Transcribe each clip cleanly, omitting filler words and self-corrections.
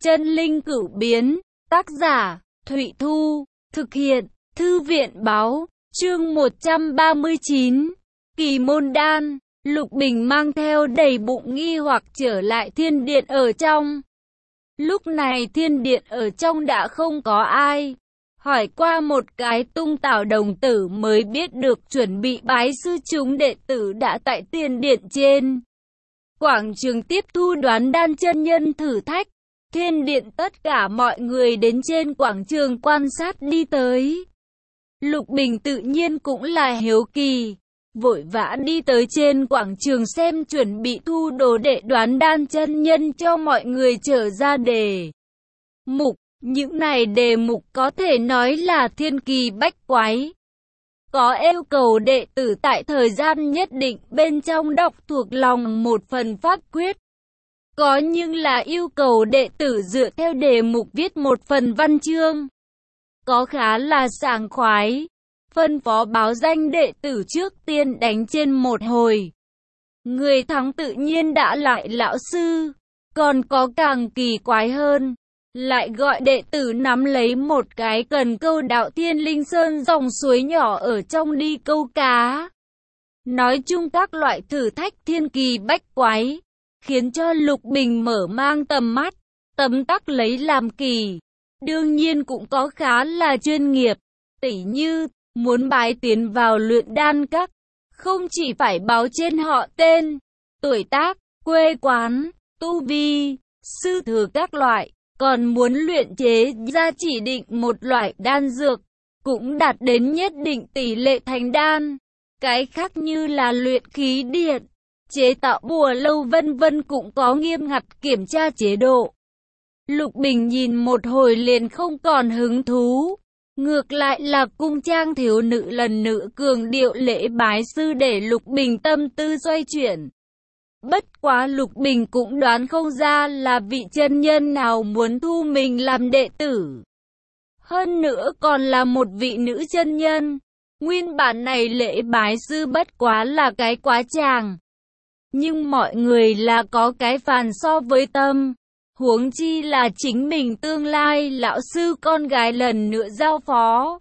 Chân linh cửu biến, tác giả, Thụy Thu, thực hiện, Thư viện báo, chương 139, Kỳ môn đan. Lục Bình mang theo đầy bụng nghi hoặc trở lại thiên điện ở trong. Lúc này thiên điện ở trong đã không có ai. Hỏi qua một cái Tung Tảo đồng tử mới biết được chuẩn bị bái sư chúng đệ tử đã tại tiền điện trên quảng trường tiếp thu đoán đan chân nhân thử thách. Thiên điện tất cả mọi người đến trên quảng trường quan sát đi tới. Lục Bình tự nhiên cũng là hiếu kỳ, vội vã đi tới trên quảng trường xem chuẩn bị thu đồ đệ đoán đan chân nhân cho mọi người trở ra đề mục. Những này đề mục có thể nói là thiên kỳ bách quái. Có yêu cầu đệ tử tại thời gian nhất định bên trong đọc thuộc lòng một phần pháp quyết. Có nhưng là yêu cầu đệ tử dựa theo đề mục viết một phần văn chương. Có khá là sảng khoái. Phân phó báo danh đệ tử trước tiên đánh trên một hồi. Người thắng tự nhiên đã lại lão sư. Còn có càng kỳ quái hơn. Lại gọi đệ tử nắm lấy một cái cần câu đạo Thiên Linh Sơn dòng suối nhỏ ở trong đi câu cá. Nói chung các loại thử thách thiên kỳ bách quái, khiến cho Lục Bình mở mang tầm mắt, tấm tắc lấy làm kỳ. Đương nhiên cũng có khá là chuyên nghiệp, tỉ như muốn bái tiến vào luyện đan các, không chỉ phải báo trên họ tên, tuổi tác, quê quán, tu vi, sư thừa các loại. Còn muốn luyện chế ra chỉ định một loại đan dược, cũng đạt đến nhất định tỷ lệ thành đan. Cái khác như là luyện khí điện, chế tạo bùa lâu vân vân cũng có nghiêm ngặt kiểm tra chế độ. Lục Bình nhìn một hồi liền không còn hứng thú. Ngược lại là cung trang thiếu nữ lần nữa cường điệu lễ bái sư để Lục Bình tâm tư xoay chuyển. Bất quá Lục Bình cũng đoán không ra là vị chân nhân nào muốn thu mình làm đệ tử. Hơn nữa còn là một vị nữ chân nhân. Nguyên bản này lễ bái sư bất quá là cái quá tràng. Nhưng mọi người là có cái phàn so với tâm. Huống chi là chính mình tương lai lão sư con gái lần nữa giao phó.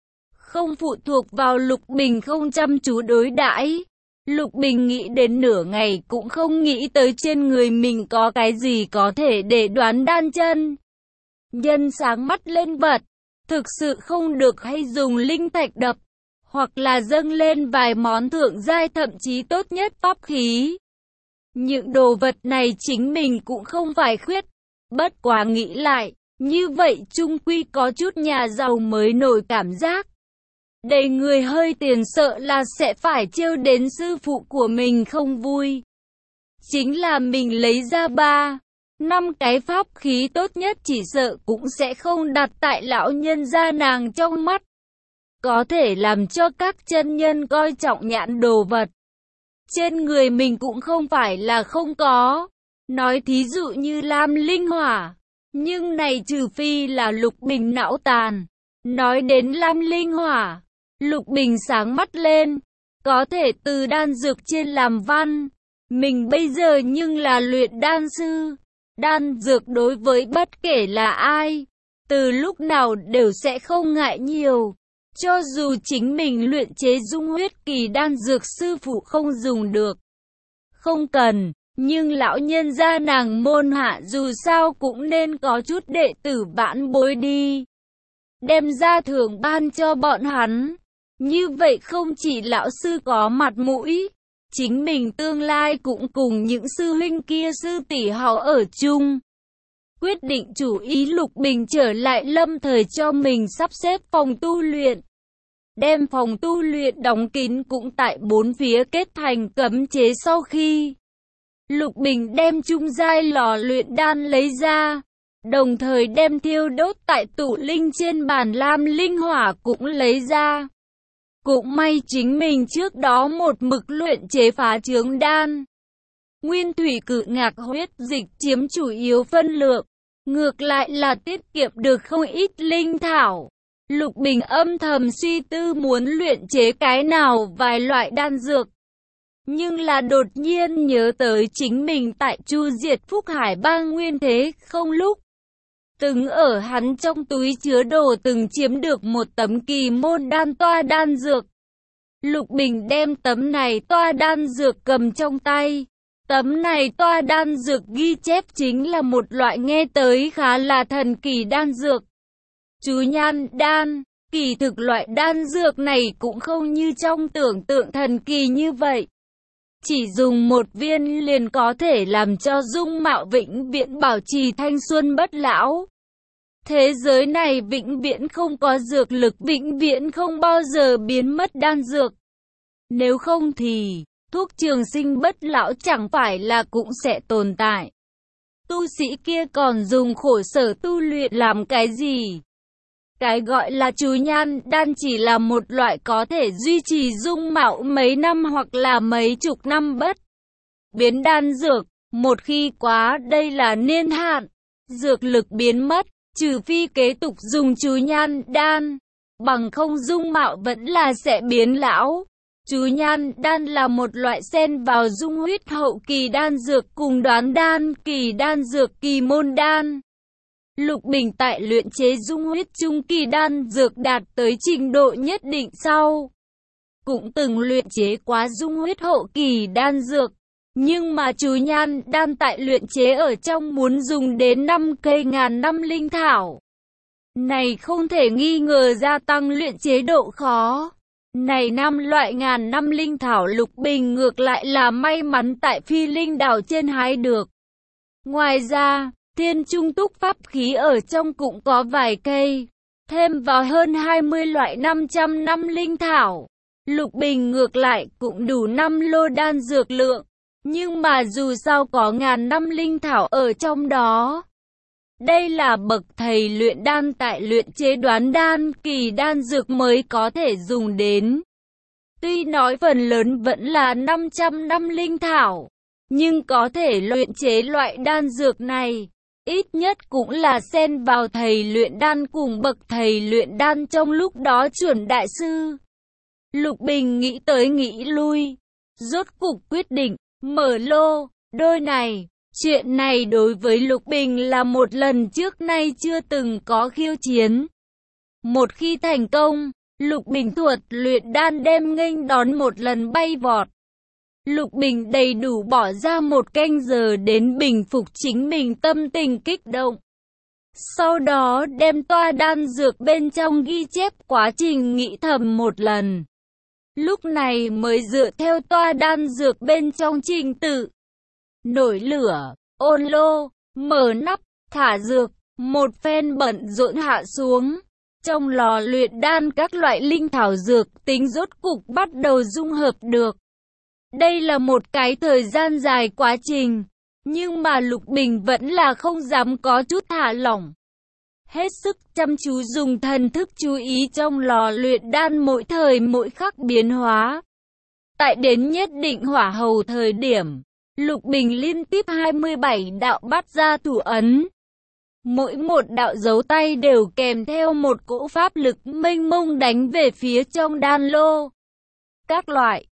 Không phụ thuộc vào Lục Bình không chăm chú đối đãi. Lục Bình nghĩ đến nửa ngày cũng không nghĩ tới trên người mình có cái gì có thể để đoán đan chân nhân sáng mắt lên bật. Thực sự không được hay dùng linh thạch đập, hoặc là dâng lên vài món thượng giai thậm chí tốt nhất pháp khí. Những đồ vật này chính mình cũng không phải khuyết. Bất quá nghĩ lại, như vậy chung quy có chút nhà giàu mới nổi cảm giác. Đầy người hơi tiền sợ là sẽ phải trêu đến sư phụ của mình không vui. Chính là mình lấy ra 3-5 cái pháp khí tốt nhất chỉ sợ cũng sẽ không đặt tại lão nhân gia nàng trong mắt. Có thể làm cho các chân nhân coi trọng nhãn đồ vật. Trên người mình cũng không phải là không có. Nói thí dụ như lam linh hỏa. Nhưng này trừ phi là Lục Bình não tàn. Nói đến lam linh hỏa, Lục Bình sáng mắt lên, có thể từ đan dược trên làm văn. Mình bây giờ nhưng là luyện đan sư. Đan dược đối với bất kể là ai, từ lúc nào đều sẽ không ngại nhiều. Cho dù chính mình luyện chế dung huyết kỳ đan dược sư phụ không dùng được, không cần, nhưng lão nhân gia nàng môn hạ dù sao cũng nên có chút đệ tử vãn bối đi. Đem ra thưởng ban cho bọn hắn. Như vậy không chỉ lão sư có mặt mũi, chính mình tương lai cũng cùng những sư huynh kia sư tỷ họ ở chung. Quyết định chủ ý Lục Bình trở lại lâm thời cho mình sắp xếp phòng tu luyện. Đem phòng tu luyện đóng kín cũng tại bốn phía kết thành cấm chế sau khi Lục Bình đem trung giai lò luyện đan lấy ra. Đồng thời đem thiêu đốt tại tủ linh trên bàn lam linh hỏa cũng lấy ra. Cũng may chính mình trước đó một mực luyện chế phá trướng đan. Nguyên thủy cự ngạc huyết dịch chiếm chủ yếu phân lượng. Ngược lại là tiết kiệm được không ít linh thảo. Lục Bình âm thầm suy tư muốn luyện chế cái nào vài loại đan dược. Nhưng là đột nhiên nhớ tới chính mình tại Chu Diệt Phúc Hải Bang nguyên thế không lúc. Từng ở hắn trong túi chứa đồ từng chiếm được một tấm kỳ môn đan toa đan dược. Lục Bình đem tấm này toa đan dược cầm trong tay. Tấm này toa đan dược ghi chép chính là một loại nghe tới khá là thần kỳ đan dược. Chú nhan đan, kỳ thực loại đan dược này cũng không như trong tưởng tượng thần kỳ như vậy. Chỉ dùng một viên liền có thể làm cho dung mạo vĩnh viễn bảo trì thanh xuân bất lão. Thế giới này vĩnh viễn không có dược lực, vĩnh viễn không bao giờ biến mất đan dược. Nếu không thì, thuốc trường sinh bất lão chẳng phải là cũng sẽ tồn tại. Tu sĩ kia còn dùng khổ sở tu luyện làm cái gì? Cái gọi là chú nhan đan chỉ là một loại có thể duy trì dung mạo mấy năm hoặc là mấy chục năm bất biến đan dược. Một khi quá đây là niên hạn, dược lực biến mất, trừ phi kế tục dùng chú nhan đan, bằng không dung mạo vẫn là sẽ biến lão. Chú nhan đan là một loại xen vào dung huyết hậu kỳ đan dược cùng đoán đan kỳ đan dược kỳ môn đan. Lục Bình tại luyện chế dung huyết trung kỳ đan dược đạt tới trình độ nhất định sau. Cũng từng luyện chế quá dung huyết hậu kỳ đan dược. Nhưng mà chú nhan đan tại luyện chế ở trong muốn dùng đến 5 cây ngàn năm linh thảo. Này không thể nghi ngờ gia tăng luyện chế độ khó. Này 5 loại ngàn năm linh thảo Lục Bình ngược lại là may mắn tại phi linh đảo trên hái được. Ngoài ra, thiên trung túc pháp khí ở trong cũng có vài cây, thêm vào hơn 20 loại 500 năm linh thảo. Lục Bình ngược lại cũng đủ 5 lô đan dược lượng, nhưng mà dù sao có ngàn năm linh thảo ở trong đó. Đây là bậc thầy luyện đan tại luyện chế đoán đan kỳ đan dược mới có thể dùng đến. Tuy nói phần lớn vẫn là 500 năm linh thảo, nhưng có thể luyện chế loại đan dược này, ít nhất cũng là xen vào thầy luyện đan cùng bậc thầy luyện đan trong lúc đó chuẩn đại sư. Lục Bình nghĩ tới nghĩ lui, rốt cục quyết định mở lô đôi này. Chuyện này đối với Lục Bình là một lần trước nay chưa từng có khiêu chiến. Một khi thành công, Lục Bình thuật luyện đan đem nghênh đón một lần bay vọt. Lục Bình đầy đủ bỏ ra 1 canh giờ đến bình phục chính mình tâm tình kích động. Sau đó đem toa đan dược bên trong ghi chép quá trình nghĩ thầm một lần. Lúc này mới dựa theo toa đan dược bên trong trình tự. Nổi lửa, ôn lô, mở nắp, thả dược, một phen bận rộn hạ xuống. Trong lò luyện đan các loại linh thảo dược tính rốt cục bắt đầu dung hợp được. Đây là một cái thời gian dài quá trình, nhưng mà Lục Bình vẫn là không dám có chút thả lỏng. Hết sức chăm chú dùng thần thức chú ý trong lò luyện đan mỗi thời mỗi khắc biến hóa. Tại đến nhất định hỏa hầu thời điểm, Lục Bình liên tiếp 27 đạo bắt ra thủ ấn. Mỗi một đạo dấu tay đều kèm theo một cỗ pháp lực mênh mông đánh về phía trong đan lô. Các loại,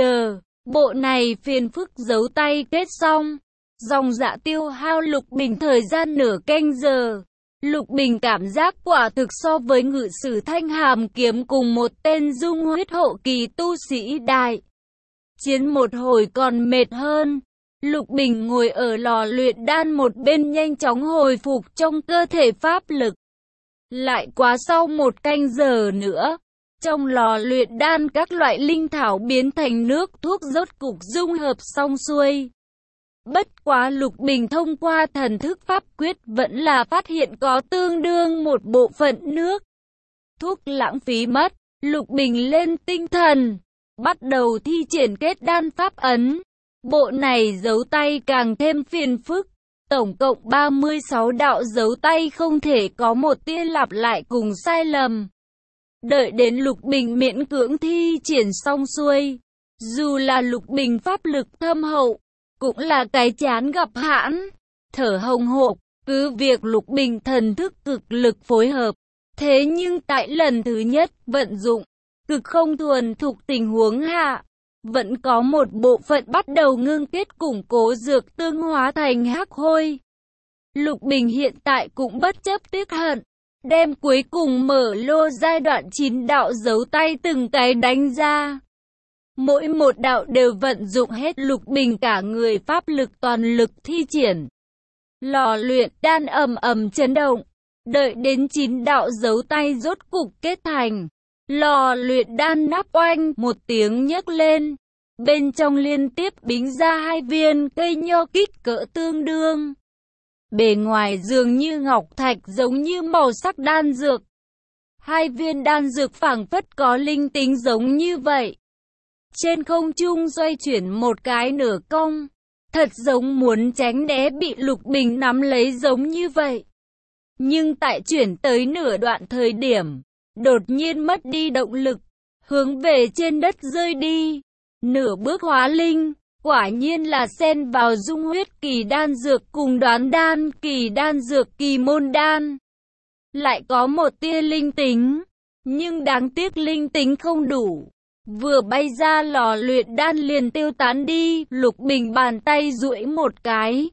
bộ này phiền phức dấu tay kết xong, dòng dã tiêu hao Lục Bình thời gian nửa canh giờ. Lục Bình cảm giác quả thực so với ngự sử thanh hàm kiếm cùng một tên dung huyết hậu kỳ tu sĩ đại chiến một hồi còn mệt hơn. Lục Bình ngồi ở lò luyện đan một bên nhanh chóng hồi phục trong cơ thể pháp lực. Lại quá sau 1 canh giờ nữa, trong lò luyện đan các loại linh thảo biến thành nước thuốc rốt cục dung hợp xong xuôi. Bất quá Lục Bình thông qua thần thức pháp quyết vẫn là phát hiện có tương đương một bộ phận nước thuốc lãng phí mất. Lục Bình lên tinh thần, bắt đầu thi triển kết đan pháp ấn. Bộ này dấu tay càng thêm phiền phức. Tổng cộng 36 đạo dấu tay không thể có một tia lặp lại cùng sai lầm. Đợi đến Lục Bình miễn cưỡng thi triển xong xuôi, dù là Lục Bình pháp lực thâm hậu, cũng là cái chán gặp hãn, thở hồng hộc. Cứ việc Lục Bình thần thức cực lực phối hợp, thế nhưng tại lần thứ nhất vận dụng, cực không thuần thục tình huống hạ, vẫn có một bộ phận bắt đầu ngưng kết củng cố dược tương hóa thành hắc hôi. Lục Bình hiện tại cũng bất chấp tiếc hận, đem cuối cùng mở lô giai đoạn 9 đạo giấu tay từng cái đánh ra. Mỗi một đạo đều vận dụng hết Lục Bình cả người pháp lực toàn lực thi triển. Lò luyện đan ầm ầm chấn động, đợi đến 9 đạo giấu tay rốt cục kết thành. Lò luyện đan nắp oanh một tiếng nhấc lên, bên trong liên tiếp bính ra 2 viên cây nho kích cỡ tương đương. Bề ngoài dường như ngọc thạch giống như màu sắc đan dược. 2 viên đan dược phảng phất có linh tính giống như vậy. Trên không trung xoay chuyển một cái nửa cong, thật giống muốn tránh né bị Lục Bình nắm lấy giống như vậy. Nhưng tại chuyển tới nửa đoạn thời điểm, đột nhiên mất đi động lực, hướng về trên đất rơi đi. Nửa bước hóa linh, quả nhiên là xen vào dung huyết kỳ đan dược cùng đoán đan kỳ đan dược kỳ môn đan. Lại có một tia linh tính, nhưng đáng tiếc linh tính không đủ. Vừa bay ra lò luyện đan liền tiêu tán đi, Lục Bình bàn tay duỗi một cái.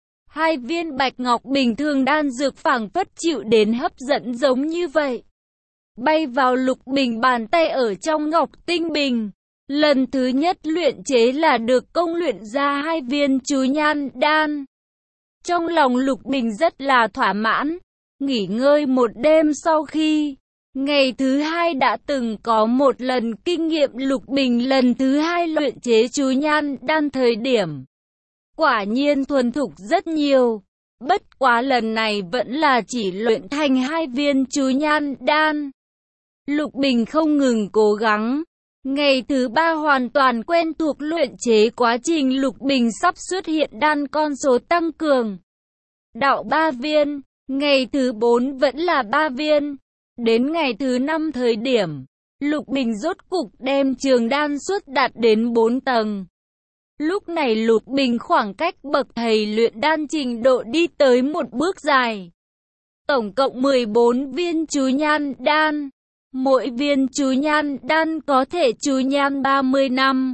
2 viên bạch ngọc bình thường đan dược phảng phất chịu đến hấp dẫn giống như vậy. Bay vào Lục Bình bàn tay ở trong ngọc tinh bình. Lần thứ nhất luyện chế là được công luyện ra 2 viên chú nhan đan. Trong lòng Lục Bình rất là thỏa mãn. Nghỉ ngơi một đêm sau khi ngày thứ 2 đã từng có một lần kinh nghiệm, Lục Bình lần thứ 2 luyện chế chú nhan đan thời điểm quả nhiên thuần thục rất nhiều. Bất quá lần này vẫn là chỉ luyện thành 2 viên chú nhan đan. Lục Bình không ngừng cố gắng. Ngày thứ 3 hoàn toàn quen thuộc luyện chế quá trình, Lục Bình sắp xuất hiện đan con số tăng cường. Đạo 3 viên, ngày thứ 4 vẫn là 3 viên. Đến ngày thứ 5 thời điểm, Lục Bình rốt cục đem trường đan suất đạt đến 4 tầng. Lúc này Lục Bình khoảng cách bậc thầy luyện đan trình độ đi tới một bước dài. Tổng cộng 14 viên chú nhan đan. Mỗi viên chú nhan đan có thể chú nhan 30 năm.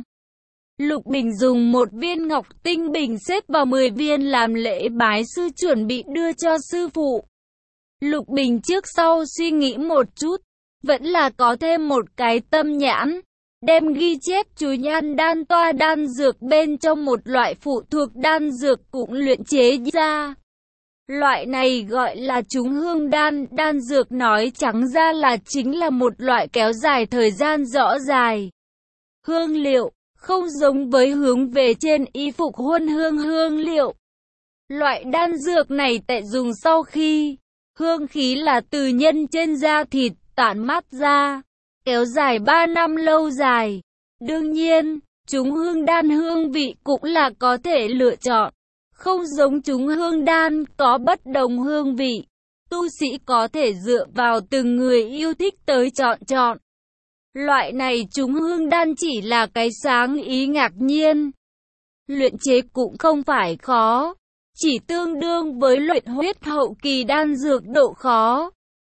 Lục Bình dùng 1 viên ngọc tinh bình xếp vào 10 viên làm lễ bái sư chuẩn bị đưa cho sư phụ. Lục Bình trước sau suy nghĩ một chút, vẫn là có thêm một cái tâm nhãn, đem ghi chép chú nhan đan toa đan dược bên trong một loại phụ thuộc đan dược cũng luyện chế ra. Loại này gọi là trúng hương đan, đan dược nói trắng ra là chính là một loại kéo dài thời gian rõ dài. Hương liệu, không giống với hướng về trên y phục huân hương hương liệu. Loại đan dược này tại dùng sau khi, hương khí là từ nhân trên da thịt, tản mát ra, kéo dài 3 năm lâu dài. Đương nhiên, trúng hương đan hương vị cũng là có thể lựa chọn. Không giống trúng hương đan có bất đồng hương vị, tu sĩ có thể dựa vào từng người yêu thích tới chọn. Loại này trúng hương đan chỉ là cái sáng ý ngạc nhiên. Luyện chế cũng không phải khó, chỉ tương đương với luyện huyết hậu kỳ đan dược độ khó.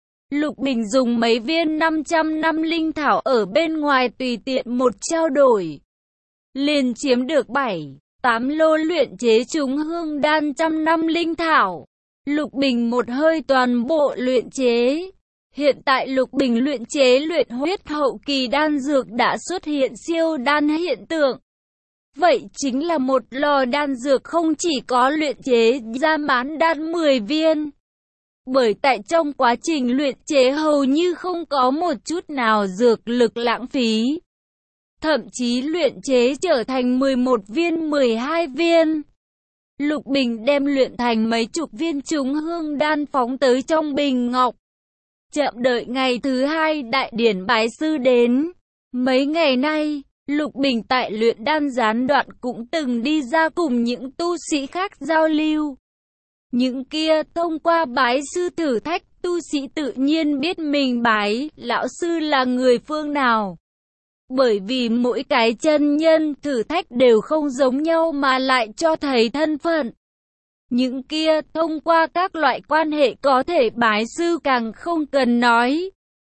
Lục Bình dùng mấy viên 500 năm linh thảo ở bên ngoài tùy tiện một trao đổi, liền chiếm được 7-8 lô luyện chế trúng hương đan 100 năm linh thảo. Lục Bình một hơi toàn bộ luyện chế. Hiện tại Lục Bình luyện chế luyện huyết hậu kỳ đan dược đã xuất hiện siêu đan hiện tượng. Vậy chính là một lò đan dược không chỉ có luyện chế ra mãn đan 10 viên. Bởi tại trong quá trình luyện chế hầu như không có một chút nào dược lực lãng phí. Thậm chí luyện chế trở thành 11 viên 12 viên. Lục Bình đem luyện thành mấy chục viên trúng hương đan phóng tới trong bình ngọc. Chậm đợi ngày thứ 2 đại điển bái sư đến. Mấy ngày nay, Lục Bình tại luyện đan gián đoạn cũng từng đi ra cùng những tu sĩ khác giao lưu. Những kia thông qua bái sư thử thách, tu sĩ tự nhiên biết mình bái lão sư là người phương nào. Bởi vì mỗi cái chân nhân thử thách đều không giống nhau mà lại cho thấy thân phận. Những kia thông qua các loại quan hệ có thể bái sư càng không cần nói.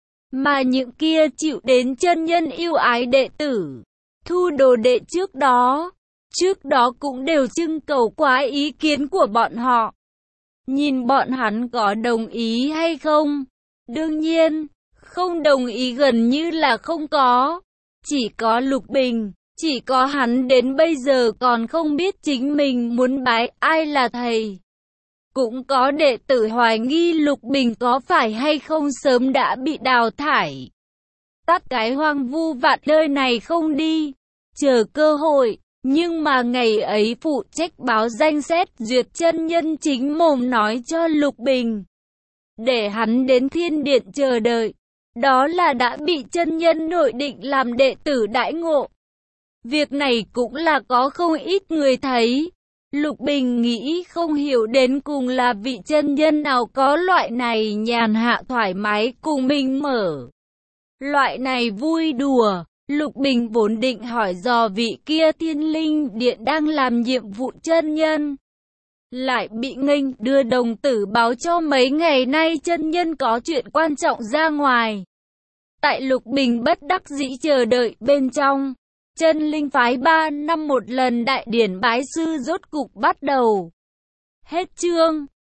Mà những kia chịu đến chân nhân yêu ái đệ tử, thu đồ đệ trước đó cũng đều trưng cầu qua ý kiến của bọn họ. nhìn bọn hắn có đồng ý hay không. Đương nhiên, không đồng ý gần như là không có. Chỉ có Lục Bình, chỉ có hắn đến bây giờ còn không biết chính mình muốn bái ai là thầy. Cũng có đệ tử hoài nghi Lục Bình có phải hay không sớm đã bị đào thải. Tắt cái hoang vu vạn nơi này không đi, chờ cơ hội. Nhưng mà ngày ấy phụ trách báo danh xét duyệt chân nhân chính mồm nói cho Lục Bình, để hắn đến thiên điện chờ đợi. Đó là đã bị chân nhân nội định làm đệ tử đãi ngộ. Việc này cũng là có không ít người thấy. Lục Bình nghĩ không hiểu đến cùng là vị chân nhân nào có loại này nhàn hạ thoải mái cùng mình mở loại này vui đùa. Lục Bình vốn định hỏi dò vị kia Thiên Linh Điện đang làm nhiệm vụ chân nhân, lại bị nghênh đưa đồng tử báo cho mấy ngày nay chân nhân có chuyện quan trọng ra ngoài. Tại Lục Bình bất đắc dĩ chờ đợi bên trong, Chân Linh phái 3 năm một lần đại điển bái sư rốt cục bắt đầu. Hết chương.